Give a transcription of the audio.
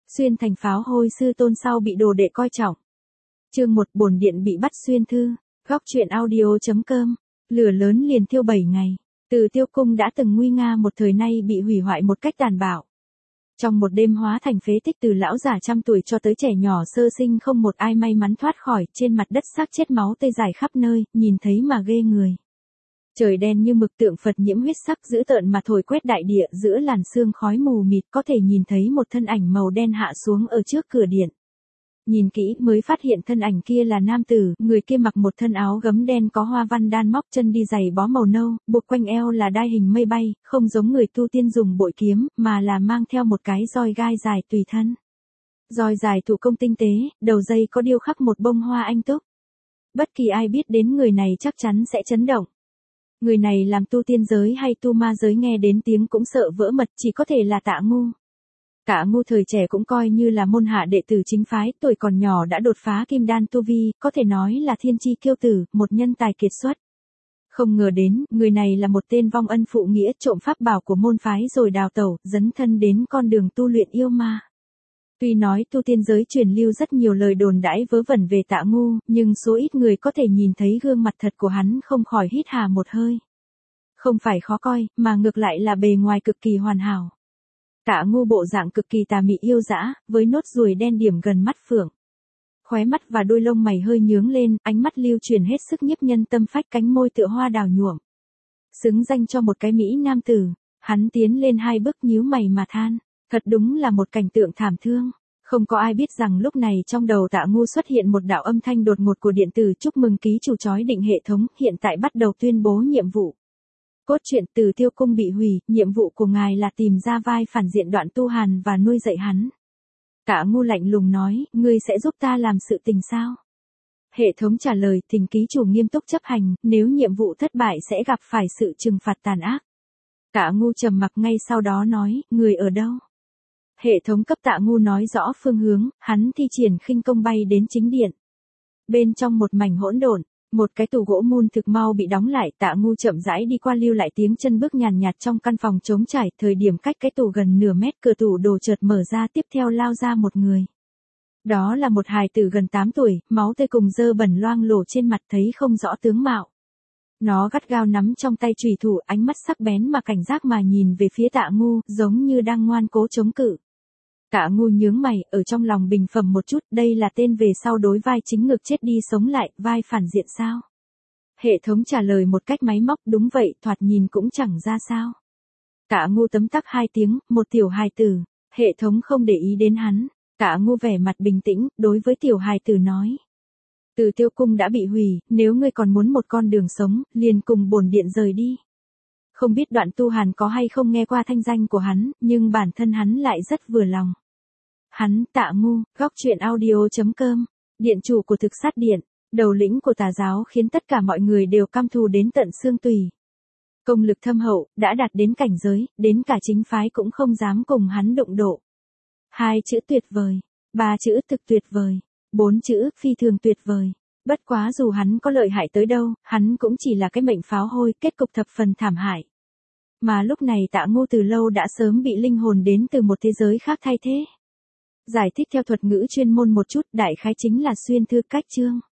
Xuyên thành pháo hôi sư tôn sau bị đồ đệ coi trọng. Chương 1 bổn điện bị bắt xuyên thư. Góc truyện audio.com. Lửa lớn liền thiêu 7 ngày. Từ Tiêu Cung đã từng nguy nga một thời nay bị hủy hoại một cách tàn bạo. Trong một đêm hóa thành phế tích, từ lão già trăm tuổi cho tới trẻ nhỏ sơ sinh không một ai may mắn thoát khỏi, trên mặt đất xác chết máu tươi rải khắp nơi, nhìn thấy mà ghê người. Trời đen như mực, tượng Phật nhiễm huyết sắc dữ tợn mà thổi quét đại địa, giữa làn sương khói mù mịt có thể nhìn thấy một thân ảnh màu đen hạ xuống ở trước cửa điện. Nhìn kỹ mới phát hiện thân ảnh kia là nam tử, người kia mặc một thân áo gấm đen có hoa văn đan móc, chân đi giày bó màu nâu, buộc quanh eo là đai hình mây bay, không giống người tu tiên dùng bội kiếm, mà là mang theo một cái roi gai dài tùy thân. Roi dài thủ công tinh tế, đầu dây có điêu khắc một bông hoa anh túc. Bất kỳ ai biết đến người này chắc chắn sẽ chấn động. Người này làm tu tiên giới hay tu ma giới nghe đến tiếng cũng sợ vỡ mật, chỉ có thể là Tạ Ngu. Tạ Ngu thời trẻ cũng coi như là môn hạ đệ tử chính phái, tuổi còn nhỏ đã đột phá kim đan tu vi, có thể nói là thiên chi kiêu tử, một nhân tài kiệt xuất. Không ngờ đến, người này là một tên vong ân phụ nghĩa, trộm pháp bảo của môn phái rồi đào tẩu, dấn thân đến con đường tu luyện yêu ma. Tuy nói tu tiên giới truyền lưu rất nhiều lời đồn đãi vớ vẩn về Tạ Ngu, nhưng số ít người có thể nhìn thấy gương mặt thật của hắn không khỏi hít hà một hơi. Không phải khó coi, mà ngược lại là bề ngoài cực kỳ hoàn hảo. Tạ Ngu bộ dạng cực kỳ tà mị yêu dã, với nốt ruồi đen điểm gần mắt phượng. Khóe mắt và đôi lông mày hơi nhướng lên, ánh mắt lưu truyền hết sức nhiếp nhân tâm phách, cánh môi tựa hoa đào nhuộm. Xứng danh cho một cái mỹ nam tử, hắn tiến lên 2 bước nhíu mày mà than. Thật đúng là một cảnh tượng thảm thương. Không có ai biết rằng lúc này trong đầu Tạ Ngu xuất hiện một đạo âm thanh đột ngột của điện tử: chúc mừng ký chủ chói định hệ thống, hiện tại bắt đầu tuyên bố nhiệm vụ. Cốt truyện: Từ Tiêu Cung bị hủy, nhiệm vụ của ngài là tìm ra vai phản diện Đoạn Tu Hàn và nuôi dạy hắn. Tạ Ngu lạnh lùng nói, ngươi sẽ giúp ta làm sự tình sao? Hệ thống trả lời, thỉnh ký chủ nghiêm túc chấp hành, nếu nhiệm vụ thất bại sẽ gặp phải sự trừng phạt tàn ác. Tạ Ngu trầm mặc, ngay sau đó nói, người ở đâu? Hệ thống cấp Tạ Ngu nói rõ phương hướng, hắn thi triển khinh công bay đến chính điện. Bên trong một mảnh hỗn độn, một cái tủ gỗ mun thực mau bị đóng lại, Tạ Ngu chậm rãi đi qua, lưu lại tiếng chân bước nhàn nhạt trong căn phòng trống trải, thời điểm cách cái tủ gần nửa mét, cửa tủ đồ chợt mở ra, tiếp theo lao ra một người. Đó là một hài tử gần 8 tuổi, máu tươi cùng dơ bẩn loang lổ trên mặt, thấy không rõ tướng mạo. Nó gắt gao nắm trong tay chùy thủ, ánh mắt sắc bén mà cảnh giác mà nhìn về phía Tạ Ngu, giống như đang ngoan cố chống cự. Tạ Ngu nhướng mày, ở trong lòng bình phẩm một chút, đây là tên về sau đối vai chính ngược chết đi sống lại, vai phản diện sao? Hệ thống trả lời một cách máy móc, đúng vậy, thoạt nhìn cũng chẳng ra sao. Tạ Ngu tấm tắc 2 tiếng, một tiểu hài tử. Hệ thống không để ý đến hắn. Tạ Ngu vẻ mặt bình tĩnh, đối với tiểu hài tử nói. Từ Tiêu Cung đã bị hủy, nếu ngươi còn muốn một con đường sống, liền cùng bổn điện rời đi. Không biết Đoạn Tu Hàn có hay không nghe qua thanh danh của hắn, nhưng bản thân hắn lại rất vừa lòng. Hắn, Tạ Ngu, góc truyện audio.com, điện chủ của thực sát điện, đầu lĩnh của tà giáo, khiến tất cả mọi người đều căm thù đến tận xương tủy. Công lực thâm hậu, đã đạt đến cảnh giới, đến cả chính phái cũng không dám cùng hắn đụng độ. 2 chữ tuyệt vời, 3 chữ thực tuyệt vời, 4 chữ phi thường tuyệt vời. Bất quá dù hắn có lợi hại tới đâu, hắn cũng chỉ là cái mệnh pháo hôi, kết cục thập phần thảm hại. Mà lúc này Tạ Ngu từ lâu đã sớm bị linh hồn đến từ một thế giới khác thay thế. Giải thích theo thuật ngữ chuyên môn một chút, đại khái chính là xuyên thư cách chương.